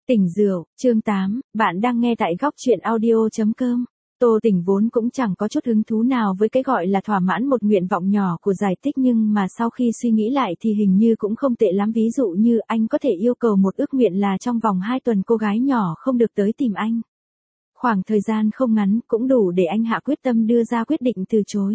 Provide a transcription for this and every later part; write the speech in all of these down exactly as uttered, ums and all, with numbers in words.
Tỉnh rượu, chương tám, bạn đang nghe tại góc truyện audio chấm com. Tô Tỉnh vốn cũng chẳng có chút hứng thú nào với cái gọi là thỏa mãn một nguyện vọng nhỏ của Giải Tích, nhưng mà sau khi suy nghĩ lại thì hình như cũng không tệ lắm. Ví dụ như anh có thể yêu cầu một ước nguyện là trong vòng hai tuần cô gái nhỏ không được tới tìm anh. Khoảng thời gian không ngắn cũng đủ để anh hạ quyết tâm đưa ra quyết định từ chối.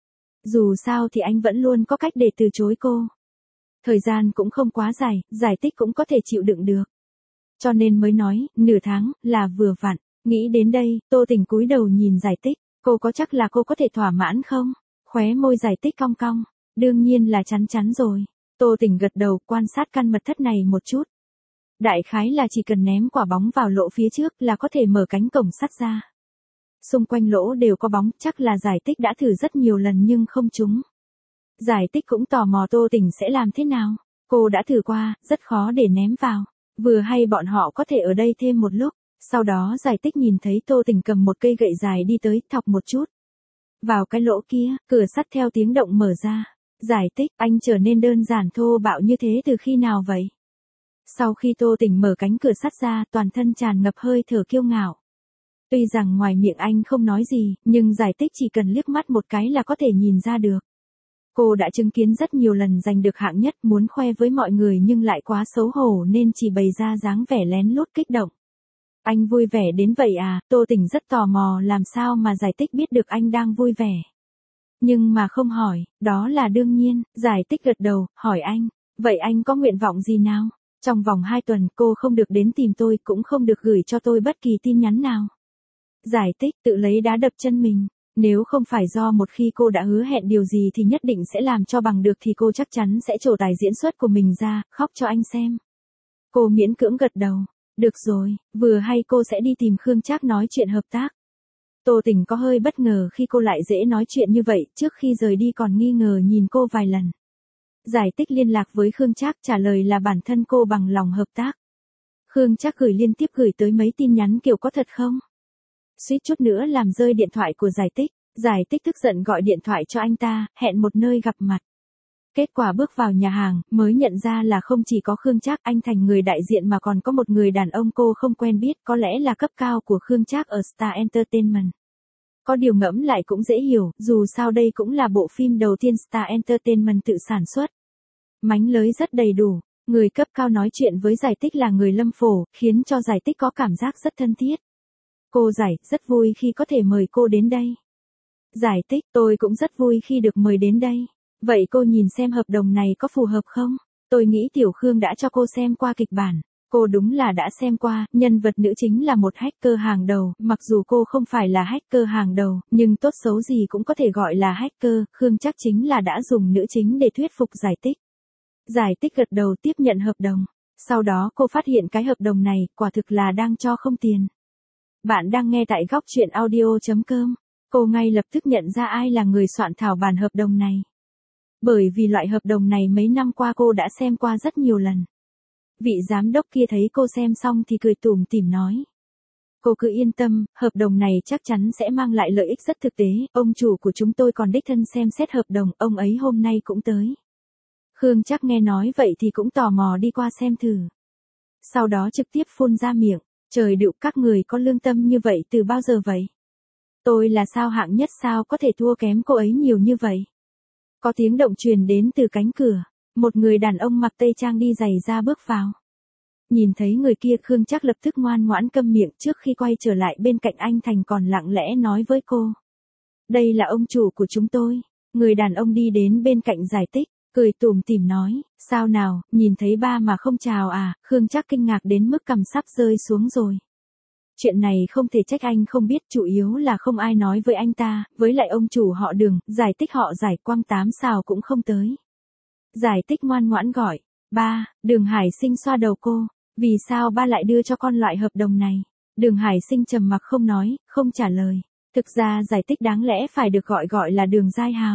Dù sao thì anh vẫn luôn có cách để từ chối cô. Thời gian cũng không quá dài, Giải Tích cũng có thể chịu đựng được. Cho nên mới nói, nửa tháng, là vừa vặn. Nghĩ đến đây, Tô Tỉnh cúi đầu nhìn Giải Tích, cô có chắc là cô có thể thỏa mãn không? Khóe môi Giải Tích cong cong, đương nhiên là chắn chắn rồi. Tô Tỉnh gật đầu, quan sát căn mật thất này một chút. Đại khái là chỉ cần ném quả bóng vào lỗ phía trước là có thể mở cánh cổng sắt ra. Xung quanh lỗ đều có bóng, chắc là Giải Tích đã thử rất nhiều lần nhưng không trúng. Giải Tích cũng tò mò Tô Tỉnh sẽ làm thế nào. Cô đã thử qua, rất khó để ném vào. Vừa hay bọn họ có thể ở đây thêm một lúc. Sau đó Giải Tích nhìn thấy Tô Tỉnh cầm một cây gậy dài đi tới, thọc một chút vào cái lỗ kia, cửa sắt theo tiếng động mở ra. Giải Tích, anh trở nên đơn giản thô bạo như thế từ khi nào vậy? Sau khi Tô Tỉnh mở cánh cửa sắt ra, toàn thân tràn ngập hơi thở kiêu ngạo. Tuy rằng ngoài miệng anh không nói gì, nhưng Giải Tích chỉ cần liếc mắt một cái là có thể nhìn ra được. Cô đã chứng kiến rất nhiều lần giành được hạng nhất, muốn khoe với mọi người nhưng lại quá xấu hổ nên chỉ bày ra dáng vẻ lén lút kích động. Anh vui vẻ đến vậy à? Tô Tỉnh rất tò mò làm sao mà Giải Tích biết được anh đang vui vẻ. Nhưng mà không hỏi, đó là đương nhiên. Giải Tích gật đầu, hỏi anh, vậy anh có nguyện vọng gì nào? Trong vòng hai tuần cô không được đến tìm tôi, cũng không được gửi cho tôi bất kỳ tin nhắn nào. Giải Tích tự lấy đá đập chân mình. Nếu không phải do một khi cô đã hứa hẹn điều gì thì nhất định sẽ làm cho bằng được thì cô chắc chắn sẽ trổ tài diễn xuất của mình ra, khóc cho anh xem. Cô miễn cưỡng gật đầu. Được rồi, vừa hay cô sẽ đi tìm Khương Trác nói chuyện hợp tác. Tô Tỉnh có hơi bất ngờ khi cô lại dễ nói chuyện như vậy, trước khi rời đi còn nghi ngờ nhìn cô vài lần. Giải Tích liên lạc với Khương Trác, trả lời là bản thân cô bằng lòng hợp tác. Khương Trác gửi liên tiếp gửi tới mấy tin nhắn kiểu có thật không? Suýt chút nữa làm rơi điện thoại của Giải Tích. Giải Tích tức giận gọi điện thoại cho anh ta, hẹn một nơi gặp mặt. Kết quả bước vào nhà hàng, mới nhận ra là không chỉ có Khương Trác anh thành người đại diện mà còn có một người đàn ông cô không quen biết, có lẽ là cấp cao của Khương Trác ở Star Entertainment. Có điều ngẫm lại cũng dễ hiểu, dù sao đây cũng là bộ phim đầu tiên Star Entertainment tự sản xuất. Mánh lới rất đầy đủ, người cấp cao nói chuyện với Giải Tích là người Lâm Phổ, khiến cho Giải Tích có cảm giác rất thân thiết. Cô Giải, rất vui khi có thể mời cô đến đây. Giải Tích, tôi cũng rất vui khi được mời đến đây. Vậy cô nhìn xem hợp đồng này có phù hợp không? Tôi nghĩ Tiểu Khương đã cho cô xem qua kịch bản. Cô đúng là đã xem qua, nhân vật nữ chính là một hacker hàng đầu, mặc dù cô không phải là hacker hàng đầu, nhưng tốt xấu gì cũng có thể gọi là hacker. Khương Trác chính là đã dùng nữ chính để thuyết phục Giải Tích. Giải Tích gật đầu tiếp nhận hợp đồng. Sau đó cô phát hiện cái hợp đồng này, quả thực là đang cho không tiền. Bạn đang nghe tại góc truyện audio chấm com. Cô ngay lập tức nhận ra ai là người soạn thảo bản hợp đồng này. Bởi vì loại hợp đồng này mấy năm qua cô đã xem qua rất nhiều lần. Vị giám đốc kia thấy cô xem xong thì cười tủm tỉm nói. Cô cứ yên tâm, hợp đồng này chắc chắn sẽ mang lại lợi ích rất thực tế, ông chủ của chúng tôi còn đích thân xem xét hợp đồng, ông ấy hôm nay cũng tới. Khương Trác nghe nói vậy thì cũng tò mò đi qua xem thử. Sau đó trực tiếp phun ra miệng, trời đựu, các người có lương tâm như vậy từ bao giờ vậy? Tôi là sao hạng nhất sao có thể thua kém cô ấy nhiều như vậy? Có tiếng động truyền đến từ cánh cửa, một người đàn ông mặc tây trang đi giày ra bước vào. Nhìn thấy người kia Khương Trác lập tức ngoan ngoãn câm miệng, trước khi quay trở lại bên cạnh anh Thành còn lặng lẽ nói với cô. Đây là ông chủ của chúng tôi. Người đàn ông đi đến bên cạnh Giải Tích, cười tủm tỉm nói, sao nào, nhìn thấy ba mà không chào à? Khương Trác kinh ngạc đến mức cằm sắp rơi xuống rồi. Chuyện này không thể trách anh không biết, chủ yếu là không ai nói với anh ta, với lại ông chủ họ Đường, Giải Tích họ Giải, quăng tám xào cũng không tới. Giải Tích ngoan ngoãn gọi, ba. Đường Hải Sinh xoa đầu cô, vì sao ba lại đưa cho con loại hợp đồng này? Đường Hải Sinh trầm mặc không nói, không trả lời. Thực ra Giải Tích đáng lẽ phải được gọi gọi là Đường Giai Hào.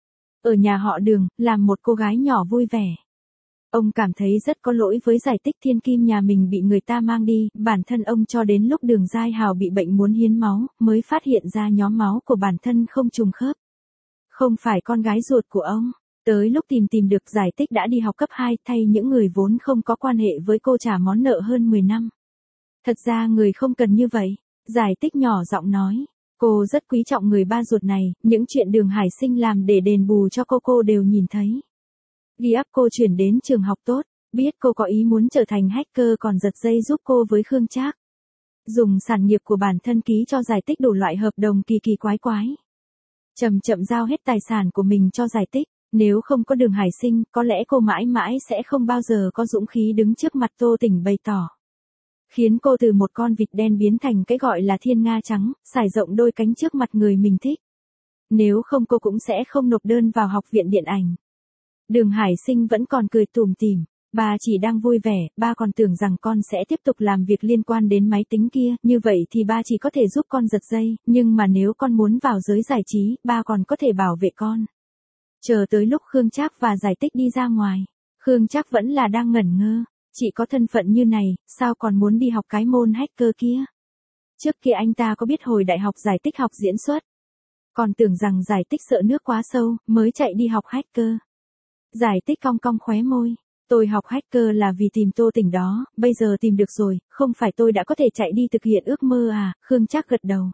Ở nhà họ Đường, làm một cô gái nhỏ vui vẻ. Ông cảm thấy rất có lỗi với Giải Tích, thiên kim nhà mình bị người ta mang đi, bản thân ông cho đến lúc Đường Giai Hào bị bệnh muốn hiến máu, mới phát hiện ra nhóm máu của bản thân không trùng khớp. Không phải con gái ruột của ông. Tới lúc tìm tìm được Giải Tích đã đi học cấp hai, thay những người vốn không có quan hệ với cô trả món nợ hơn mười năm. Thật ra người không cần như vậy. Giải tích nhỏ giọng nói. Cô rất quý trọng người ba ruột này, những chuyện Đường Hải Sinh làm để đền bù cho cô cô đều nhìn thấy. Ghi áp cô chuyển đến trường học tốt, biết cô có ý muốn trở thành hacker còn giật dây giúp cô với Khương Trác. Dùng sản nghiệp của bản thân ký cho Giải Tích đủ loại hợp đồng kỳ kỳ quái quái. Chậm chậm giao hết tài sản của mình cho Giải Tích, nếu không có Đường Hải Sinh, có lẽ cô mãi mãi sẽ không bao giờ có dũng khí đứng trước mặt Tô Tỉnh bày tỏ. Khiến cô từ một con vịt đen biến thành cái gọi là thiên nga trắng, sải rộng đôi cánh trước mặt người mình thích. Nếu không cô cũng sẽ không nộp đơn vào học viện điện ảnh. Đường Hải Sinh vẫn còn cười tủm tỉm, ba chỉ đang vui vẻ, ba còn tưởng rằng con sẽ tiếp tục làm việc liên quan đến máy tính kia, như vậy thì ba chỉ có thể giúp con giật dây, nhưng mà nếu con muốn vào giới giải trí, ba còn có thể bảo vệ con. Chờ tới lúc Khương Trác và Giải Tích đi ra ngoài, Khương Trác vẫn là đang ngẩn ngơ, chị có thân phận như này, sao còn muốn đi học cái môn hacker kia? Trước kia anh ta có biết hồi đại học Giải Tích học diễn xuất, còn tưởng rằng Giải Tích sợ nước quá sâu, mới chạy đi học hacker. Giải Tích cong cong khóe môi. Tôi học hacker là vì tìm Tô Tỉnh đó, bây giờ tìm được rồi, không phải tôi đã có thể chạy đi thực hiện ước mơ à, Khương Trác gật đầu.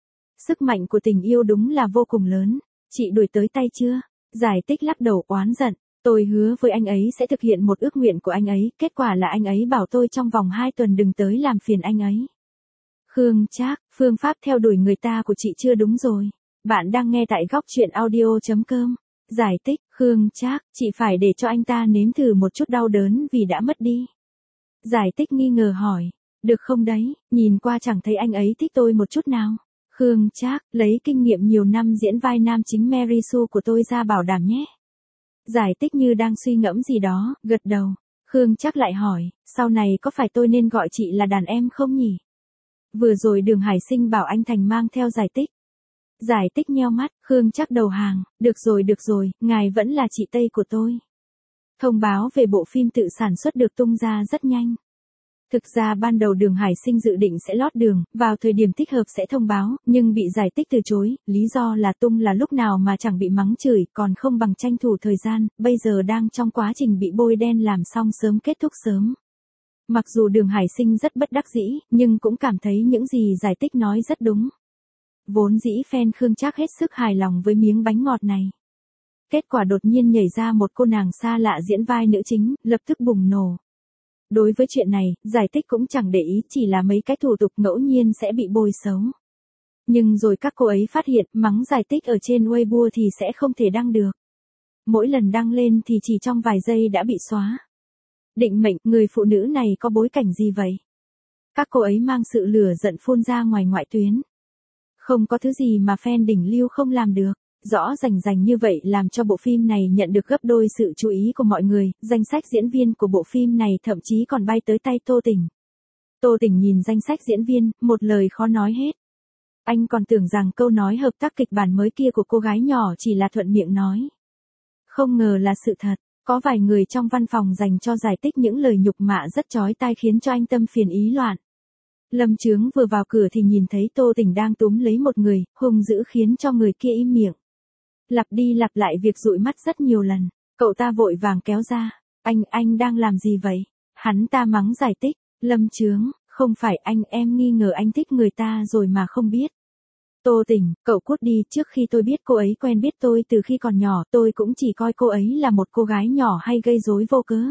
Sức mạnh của tình yêu đúng là vô cùng lớn, chị đuổi tới tay chưa? Giải Tích lắc đầu oán giận, tôi hứa với anh ấy sẽ thực hiện một ước nguyện của anh ấy, kết quả là anh ấy bảo tôi trong vòng hai tuần đừng tới làm phiền anh ấy. Khương Trác, phương pháp theo đuổi người ta của chị chưa đúng rồi. Bạn đang nghe tại góc truyện audio chấm com. Giải Tích, Khương Trác, chị phải để cho anh ta nếm thử một chút đau đớn vì đã mất đi. Giải Tích nghi ngờ hỏi, được không đấy, nhìn qua chẳng thấy anh ấy thích tôi một chút nào. Khương Trác, lấy kinh nghiệm nhiều năm diễn vai nam chính Mary Sue của tôi ra bảo đảm nhé. Giải Tích như đang suy ngẫm gì đó, gật đầu. Khương Trác lại hỏi, sau này có phải tôi nên gọi chị là đàn em không nhỉ? Vừa rồi Đường Hải Sinh bảo anh Thành mang theo Giải Tích. Giải Tích nheo mắt, Khương Trác đầu hàng, được rồi được rồi, ngài vẫn là chị Tây của tôi. Thông báo về bộ phim tự sản xuất được tung ra rất nhanh. Thực ra ban đầu Đường Hải Sinh dự định sẽ lót đường, vào thời điểm thích hợp sẽ thông báo, nhưng bị Giải Tích từ chối, lý do là tung là lúc nào mà chẳng bị mắng chửi, còn không bằng tranh thủ thời gian, bây giờ đang trong quá trình bị bôi đen làm xong sớm kết thúc sớm. Mặc dù Đường Hải Sinh rất bất đắc dĩ, nhưng cũng cảm thấy những gì Giải Tích nói rất đúng. Vốn dĩ fan Khương Trác hết sức hài lòng với miếng bánh ngọt này. Kết quả đột nhiên nhảy ra một cô nàng xa lạ diễn vai nữ chính, lập tức bùng nổ. Đối với chuyện này, Giải Tích cũng chẳng để ý, chỉ là mấy cái thủ tục ngẫu nhiên sẽ bị bôi xấu. Nhưng rồi các cô ấy phát hiện, mắng Giải Tích ở trên Weibo thì sẽ không thể đăng được. Mỗi lần đăng lên thì chỉ trong vài giây đã bị xóa. Định mệnh, người phụ nữ này có bối cảnh gì vậy? Các cô ấy mang sự lửa giận phun ra ngoài ngoại tuyến. Không có thứ gì mà fan đỉnh lưu không làm được. Rõ rành rành như vậy làm cho bộ phim này nhận được gấp đôi sự chú ý của mọi người, danh sách diễn viên của bộ phim này thậm chí còn bay tới tay Tô Tỉnh. Tô Tỉnh nhìn danh sách diễn viên, một lời khó nói hết. Anh còn tưởng rằng câu nói hợp tác kịch bản mới kia của cô gái nhỏ chỉ là thuận miệng nói. Không ngờ là sự thật, có vài người trong văn phòng dành cho Giải Tích những lời nhục mạ rất chói tai khiến cho anh tâm phiền ý loạn. Lâm Chướng vừa vào cửa thì nhìn thấy Tô Tỉnh đang túm lấy một người, hung dữ khiến cho người kia im miệng. Lặp đi lặp lại việc dụi mắt rất nhiều lần, cậu ta vội vàng kéo ra, anh, anh đang làm gì vậy? Hắn ta mắng Giải Tích, Lâm Chướng, không phải anh, em nghi ngờ anh thích người ta rồi mà không biết. Tô Tỉnh, cậu cút đi, trước khi tôi biết cô ấy quen biết tôi từ khi còn nhỏ, tôi cũng chỉ coi cô ấy là một cô gái nhỏ hay gây rối vô cớ.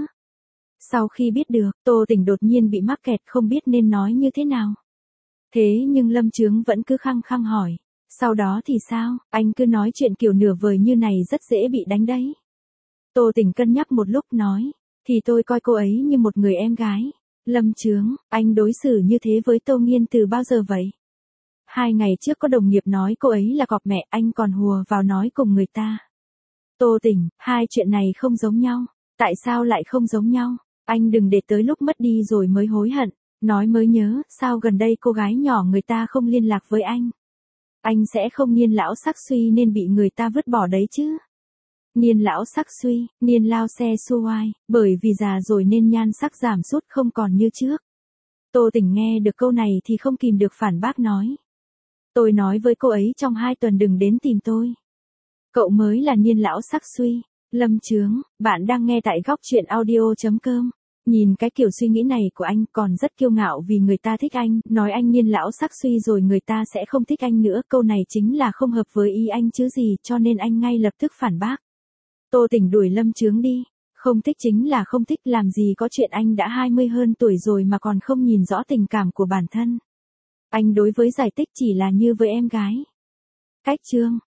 Sau khi biết được, Tô Tỉnh đột nhiên bị mắc kẹt không biết nên nói như thế nào. Thế nhưng Lâm Chướng vẫn cứ khăng khăng hỏi. Sau đó thì sao, anh cứ nói chuyện kiểu nửa vời như này rất dễ bị đánh đấy. Tô Tỉnh cân nhắc một lúc nói, thì tôi coi cô ấy như một người em gái. Lâm Chướng, anh đối xử như thế với Tô Nghiên từ bao giờ vậy? Hai ngày trước có đồng nghiệp nói cô ấy là cọp mẹ, anh còn hùa vào nói cùng người ta. Tô Tỉnh, hai chuyện này không giống nhau. Tại sao lại không giống nhau? Anh đừng để tới lúc mất đi rồi mới hối hận. Nói mới nhớ, sao gần đây cô gái nhỏ người ta không liên lạc với anh? Anh sẽ không niên lão sắc suy nên bị người ta vứt bỏ đấy chứ. Niên lão sắc suy, niên lao xe xu oai, bởi vì già rồi nên nhan sắc giảm sút không còn như trước. Tô Tỉnh nghe được câu này thì không kìm được phản bác nói. Tôi nói với cô ấy trong hai tuần đừng đến tìm tôi. Cậu mới là niên lão sắc suy. Lâm Chướng, bạn đang nghe tại góc truyện audio chấm com. Nhìn cái kiểu suy nghĩ này của anh còn rất kiêu ngạo vì người ta thích anh, nói anh niên lão sắc suy rồi người ta sẽ không thích anh nữa, câu này chính là không hợp với ý anh chứ gì, cho nên anh ngay lập tức phản bác. Tô Tỉnh đuổi Lâm Chướng đi, không thích chính là không thích, làm gì có chuyện anh đã hai mươi hơn tuổi rồi mà còn không nhìn rõ tình cảm của bản thân. Anh đối với Giải Tích chỉ là như với em gái. Cách chương